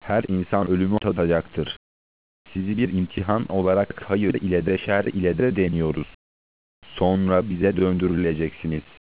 Her insan ölümü tadacaktır. Sizi bir imtihan olarak hayır ile de şer ile de deniyoruz. Sonra bize döndürüleceksiniz.